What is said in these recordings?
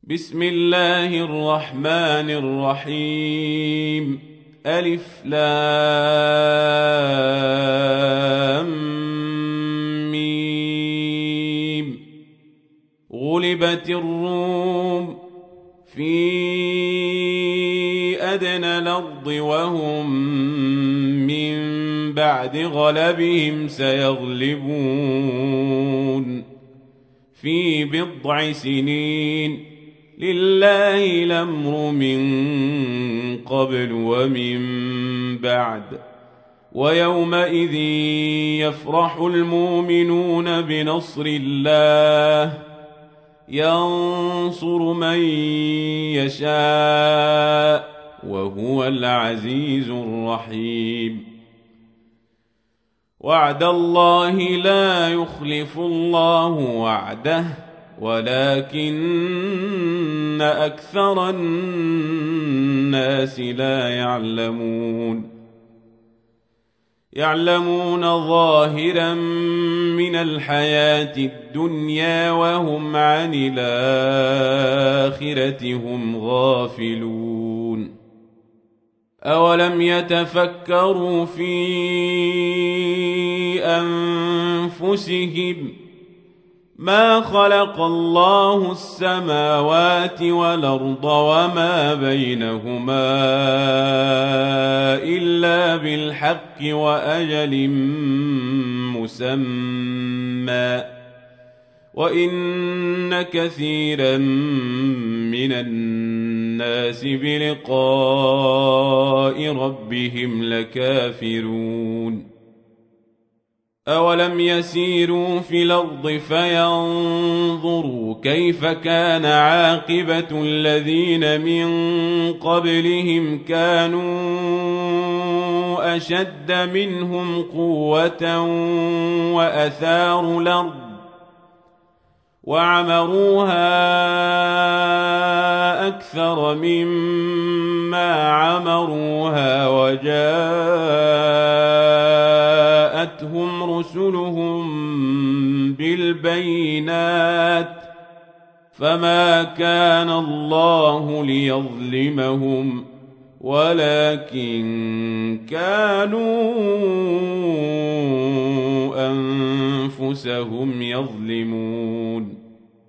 بسم الله الرحمن الرحيم. ألف لام ميم. غلبت الروم في أدنى الأرض وهم من بعد غلبهم سيغلبون في بضع سنين. لله الأمر من قبل ومن بعد. ويومئذ يفرح المؤمنون بنصر الله ينصر من يشاء وهو العزيز الرحيم. وعد الله لا يخلف الله وعده ولكن أكثر الناس لا يعلمون ظاهرا من الحياة الدنيا وهم عن الآخرة هم غافلون. أولم يتفكروا في أنفسهم ما خلق الله السماوات والأرض وما بينهما إلا بالحق وأجل مسمى وإن كثيرا من الناس بلقاء ربهم لكافرون. أولم يسيروا في الأرض فينظروا كيف كان عاقبة الذين من قبلهم كانوا أشد منهم قوة وأثاروا الأرض وعمروها أكثر مما عمروها وجاءتهم رسلهم بالبينات فما كان الله ليظلمهم ولكن كانوا أنفسهم يظلمون.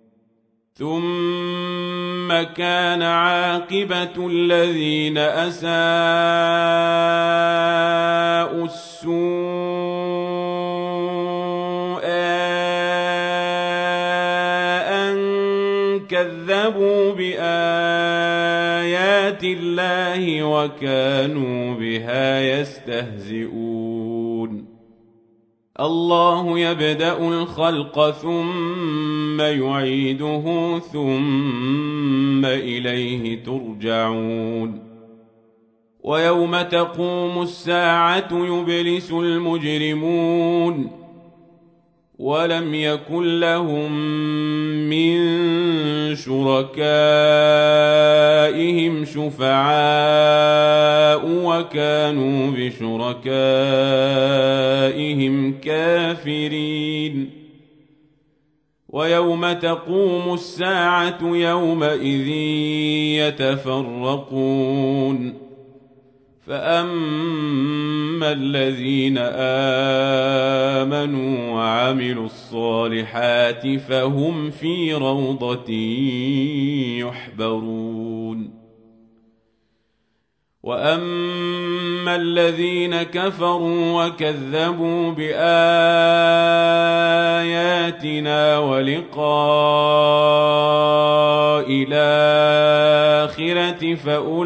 ثم كان عاقبة الذين أساءوا السوء أن كذبوا بآيات الله وكانوا بها يستهزئون. الله يبدأ الخلق ثم يعيده ثم إليه ترجعون. ويوم تقوم الساعة يبلس المجرمون ولم يكن لهم من شركائهم شفعاء وكانوا بشركائهم كافرين. ويوم تقوم الساعة يومئذ يتفرقون فأما الذين آمنوا وعملوا الصالحات فهم في روضة يحبرون. وأما الذين كفروا وكذبوا بآياتنا ولقاء الآخرة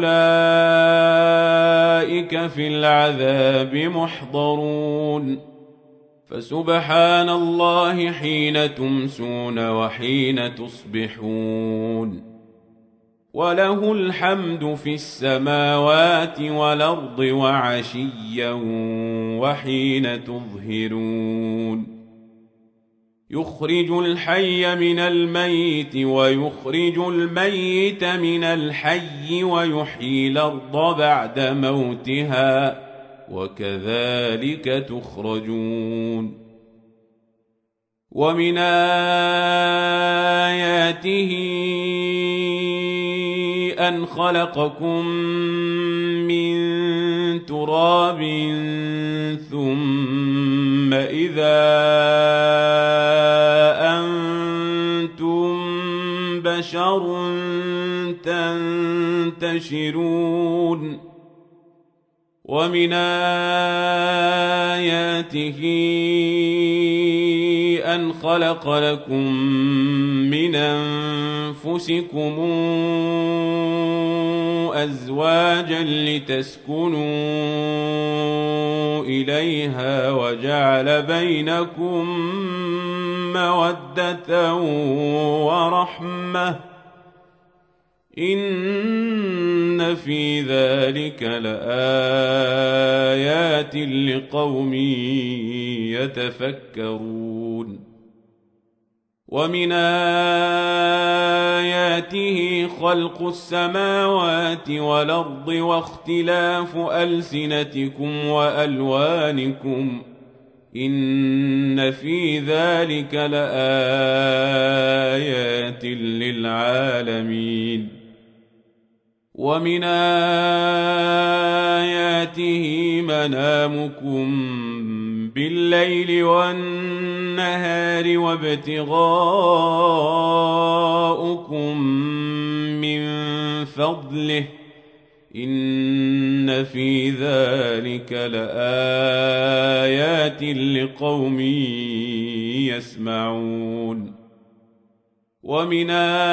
فأولئك في العذاب محضرون. فسبحان الله حين تمسون وحين تصبحون وله الحمد في السماوات والأرض وعشيا وحين تظهرون. يخرج الحي من الميت ويخرج الميت من الحي ويحيي الأرض بعد موتها وكذلك تخرجون. ومن آياته من خلقكم من تراب ثم إذا أنتم بشر تنتشرون ومن آياته أن خلق لكم من أنفسكم أزواجا لتسكنوا إليها وجعل بينكم مودة ورحمة إن في ذلك لآيات لقوم يتفكرون ومن آياته خلق السماوات والأرض واختلاف ألسنتكم وألوانكم إن في ذلك لآيات للعالمين ومن آياته منامكم بالليل والنهار وابتغاؤكم من فضله إن في ذلك لآيات لقوم يسمعون ومن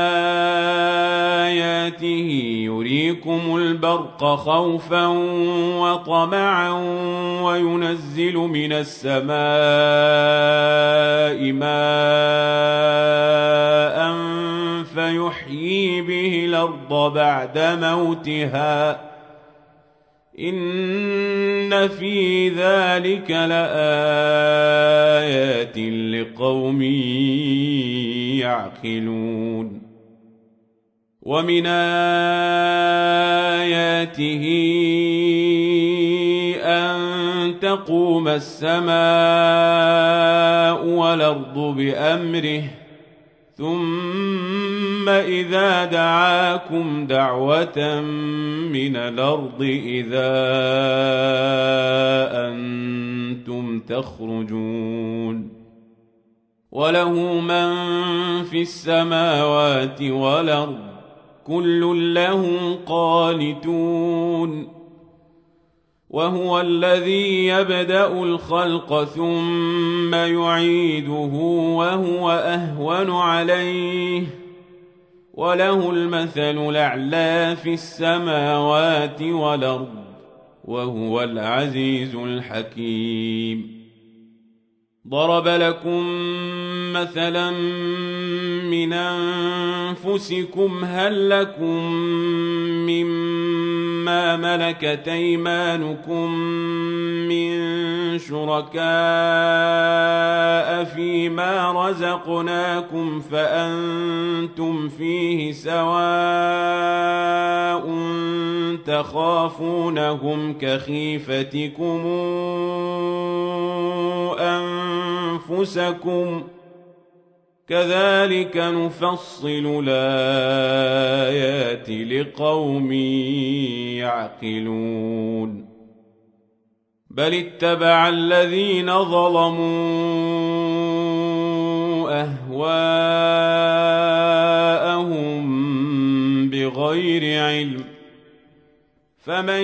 آياته يريكم البرق خوفا وطمعا وينزل من السماء ماء فيحيي به الأرض بعد موتها إن في ذلك لآيات لقوم يعقلون ومن آياته أن تقوم السماء والأرض بأمره ثم إذا دعاكم دعوة من الأرض إذا أنتم تخرجون وله من في السماوات والأرض كل له قانتون وهو الذي يبدأ الخلق ثم يعيده وهو أهون عليه وله المثل الأعلى في السماوات والأرض وهو العزيز الحكيم ضرب لكم مثلا من أنفسكم هل لكم مما ملكت أيمانكم من شركاء فيما رزقناكم فأنتم فيه سواء تخافونهم كخيفتكم أنفسكم كذلك نفصل الآيات لقوم يعقلون بل اتبع الذين ظلموا أهواءهم بغير علم فمن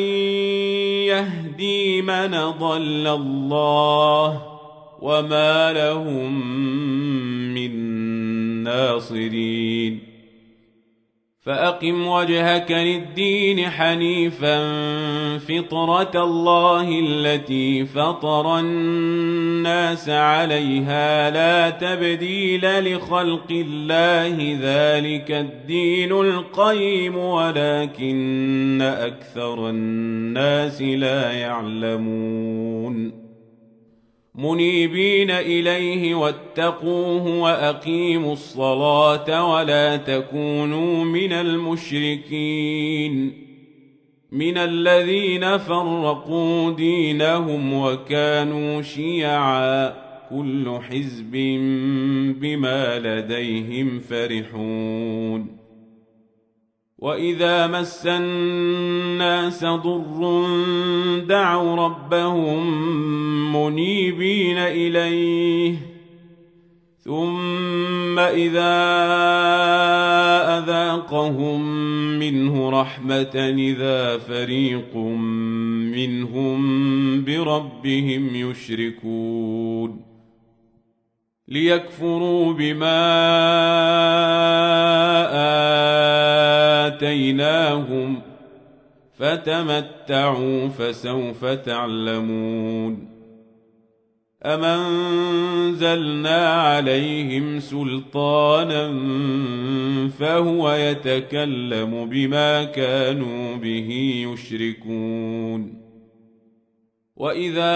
يهدي من ضل الله وما لهم من ناصرين فأقم وجهك للدين حنيفا فطرة الله التي فطر الناس عليها لا تبديل لخلق الله ذلك الدين القيم ولكن أكثر الناس لا يعلمون منيبين إليه واتقوه وأقيموا الصلاة ولا تكونوا من المشركين من الذين فرقوا دينهم وكانوا شيعا كل حزب بما لديهم فرحون وإذا مس الناس ضر دعوا ربهم منيبين إليه ثم إذا أذاقهم منه رحمة إذا فريق منهم بربهم يشركون ليكفروا بما آتيناهم فتمتعوا فسوف تعلمون أم أنزلنا عليهم سلطانا فهو يتكلم بما كانوا به يشركون وإذا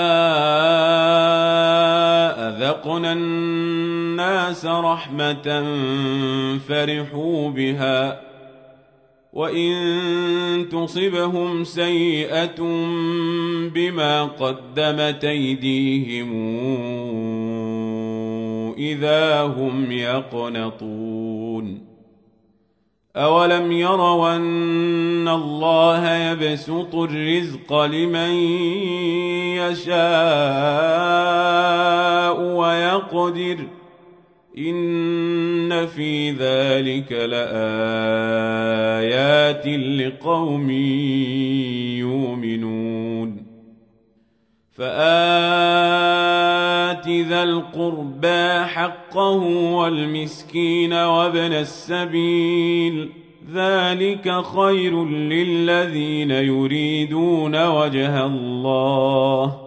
أذقنا الناس رحمة فرحوا بها وإن تصبهم سيئة بما قدمت أيديهم إذا هم يقنطون أولم يروا أن الله يبسط الرزق لمن يشاء ويقدر إن في ذلك لآيات لقوم يؤمنون فآت ذا القربى حقه والمسكين وابن السبيل ذلك خير للذين يريدون وجه الله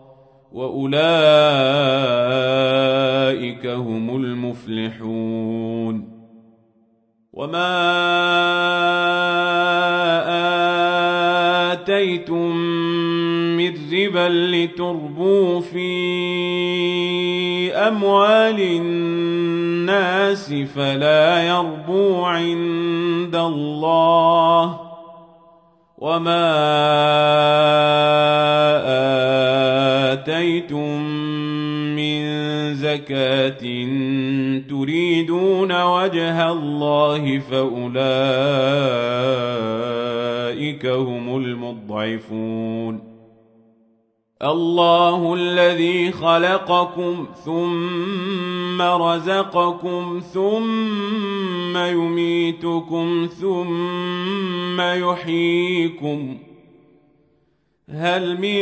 وأولئك هم المفلحون وما آتيتم من ربا لتربوا في أموال الناس فلا يربو عند الله وما آتيتم من زكاة تريدون وجه الله فأولئك هم المضعفون الله الذي خلقكم ثم رزقكم ثم يميتكم ثم يحييكم هل من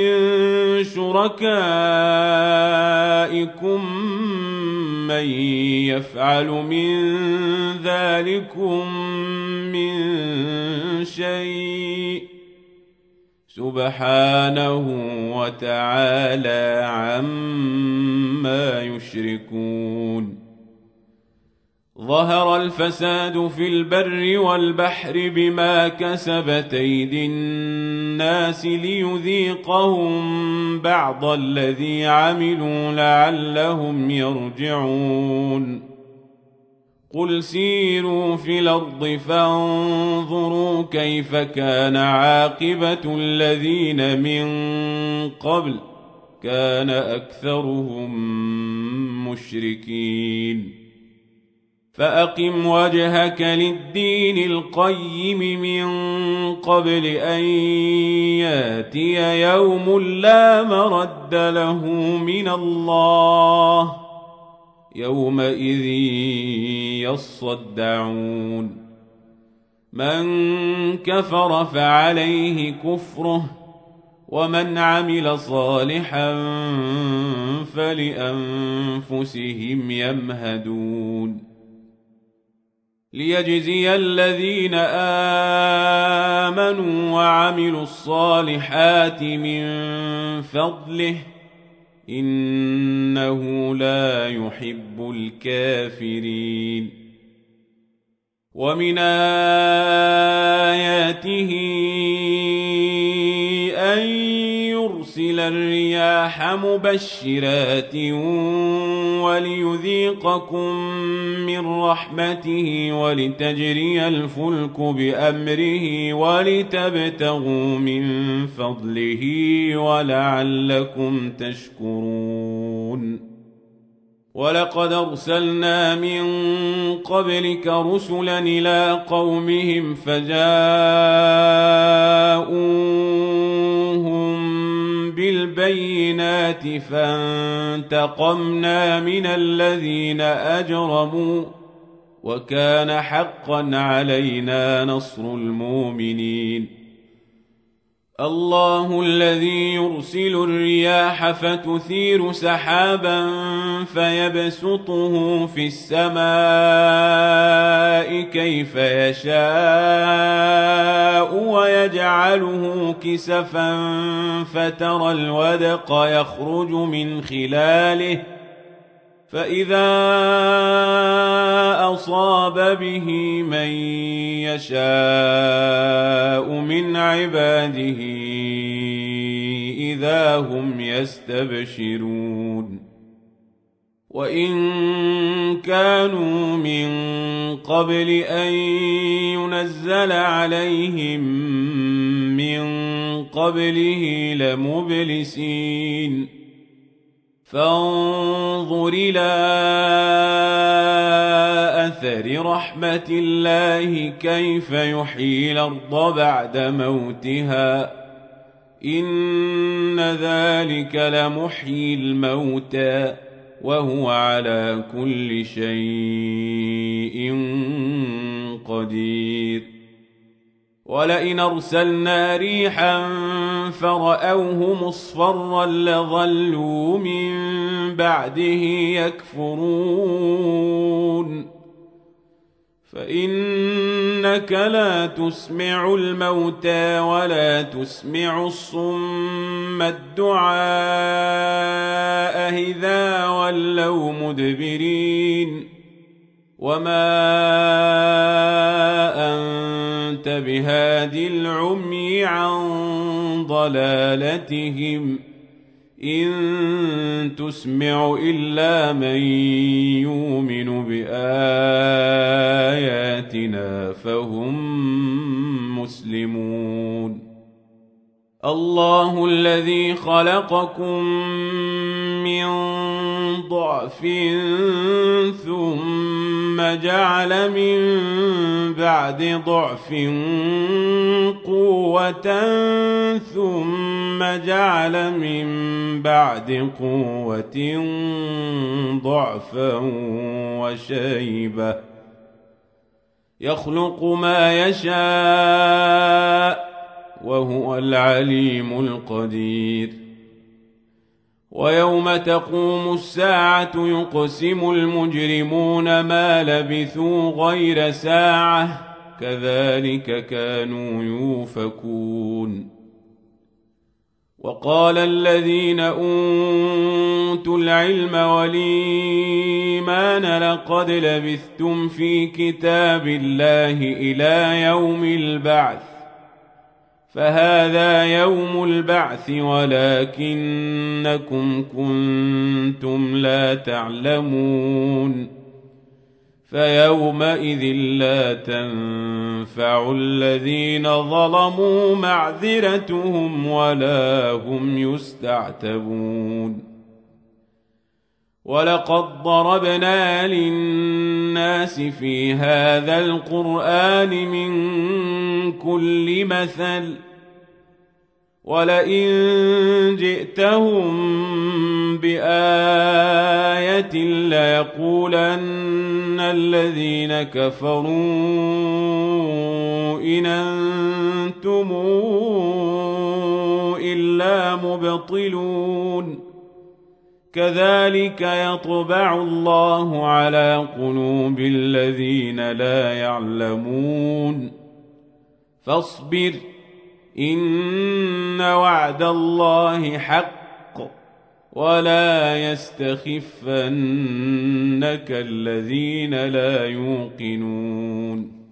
شركائكم من يفعل من ذلكم من شيء سبحانه وتعالى عما يشركون ظهر الفساد في البر والبحر بما كسبت أيدي الناس ليذيقهم بعض الذي عملوا لعلهم يرجعون قل سيروا في الأرض فانظروا كيف كان عاقبة الذين من قبل كان أكثرهم مشركين فأقم وجهك للدين القيم من قبل أن ياتي يوم لا مرد له من الله يومئذ يصدعون من كفر فعليه كفره ومن عمل صالحا فلأنفسهم يمهدون ليجزي الذين آمنوا وعملوا الصالحات من فضله إنه لا يحب الكافرين ومن آياته أن يرسل الرياح مبشرات وليذيقكم من رحمته ولتجري الفلك بأمره ولتبتغوا من فضله ولعلكم تشكرون ولقد أرسلنا من قبلك رسلا إلى قومهم فجاءوهم بالبينات فانتقمنا من الذين أجرموا وكان حقا علينا نصر المؤمنين. الله الذي يرسل الرياح فتثير سحابا فيبسطه في السماء كيف يشاء ويجعله كسفا فترى الودق يخرج من خلاله فإذا أصاب به من يشاء من عباده إذا هم يستبشرون. وإن كانوا من قبل أن ينزل عليهم من قبله لمبلسين. فانظر إلى أثر رحمة الله كيف يحيي الأرض بعد موتها إن ذلك لمحيي الموتى وهو على كل شيء قدير. ولئن أرسلنا ريحا فرأوه مصفرا لظلوا من بعده يكفرون. فإنك لا تسمع الموتى ولا تسمع الصم الدعاء إذا ولوا مدبرين. وما أنت بهاد العمي عن ضلالتهم إن تسمع إلا من يؤمن بآياتنا فهم مسلمون. الله الذي خلقكم من ضعف ثم جعل من بعد ضعف قوة ثم جعل من بعد قوة ضعفا وشيبة يخلق ما يشاء وهو العليم القدير. ويوم تقوم الساعة يقسم المجرمون ما لبثوا غير ساعة كذلك كانوا يؤفكون. وقال الذين أوتوا العلم والإيمان لقد لبثتم في كتاب الله إلى يوم البعث فهذا يوم البعث ولكنكم كنتم لا تعلمون. فيومئذ لا تنفع الذين ظلموا معذرتهم ولا هم يستعتبون. ولقد ضربنا للناس في هذا القرآن من كل مثل ولئن جئتهم بآية ليقولن الذين كفروا إن أنتم إلا مبطلون. كذلك يطبع الله على قلوب الذين لا يعلمون. فاصبر إن وعد الله حق ولا يستخفنك الذين لا يوقنون.